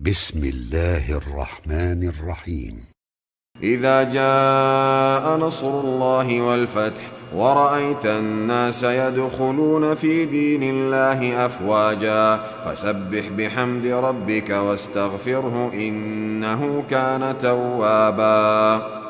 بسم الله الرحمن الرحيم. إذا جاء نصر الله والفتح ورأيت الناس يدخلون في دين الله أفواجا فسبح بحمد ربك واستغفره إنه كان توابا.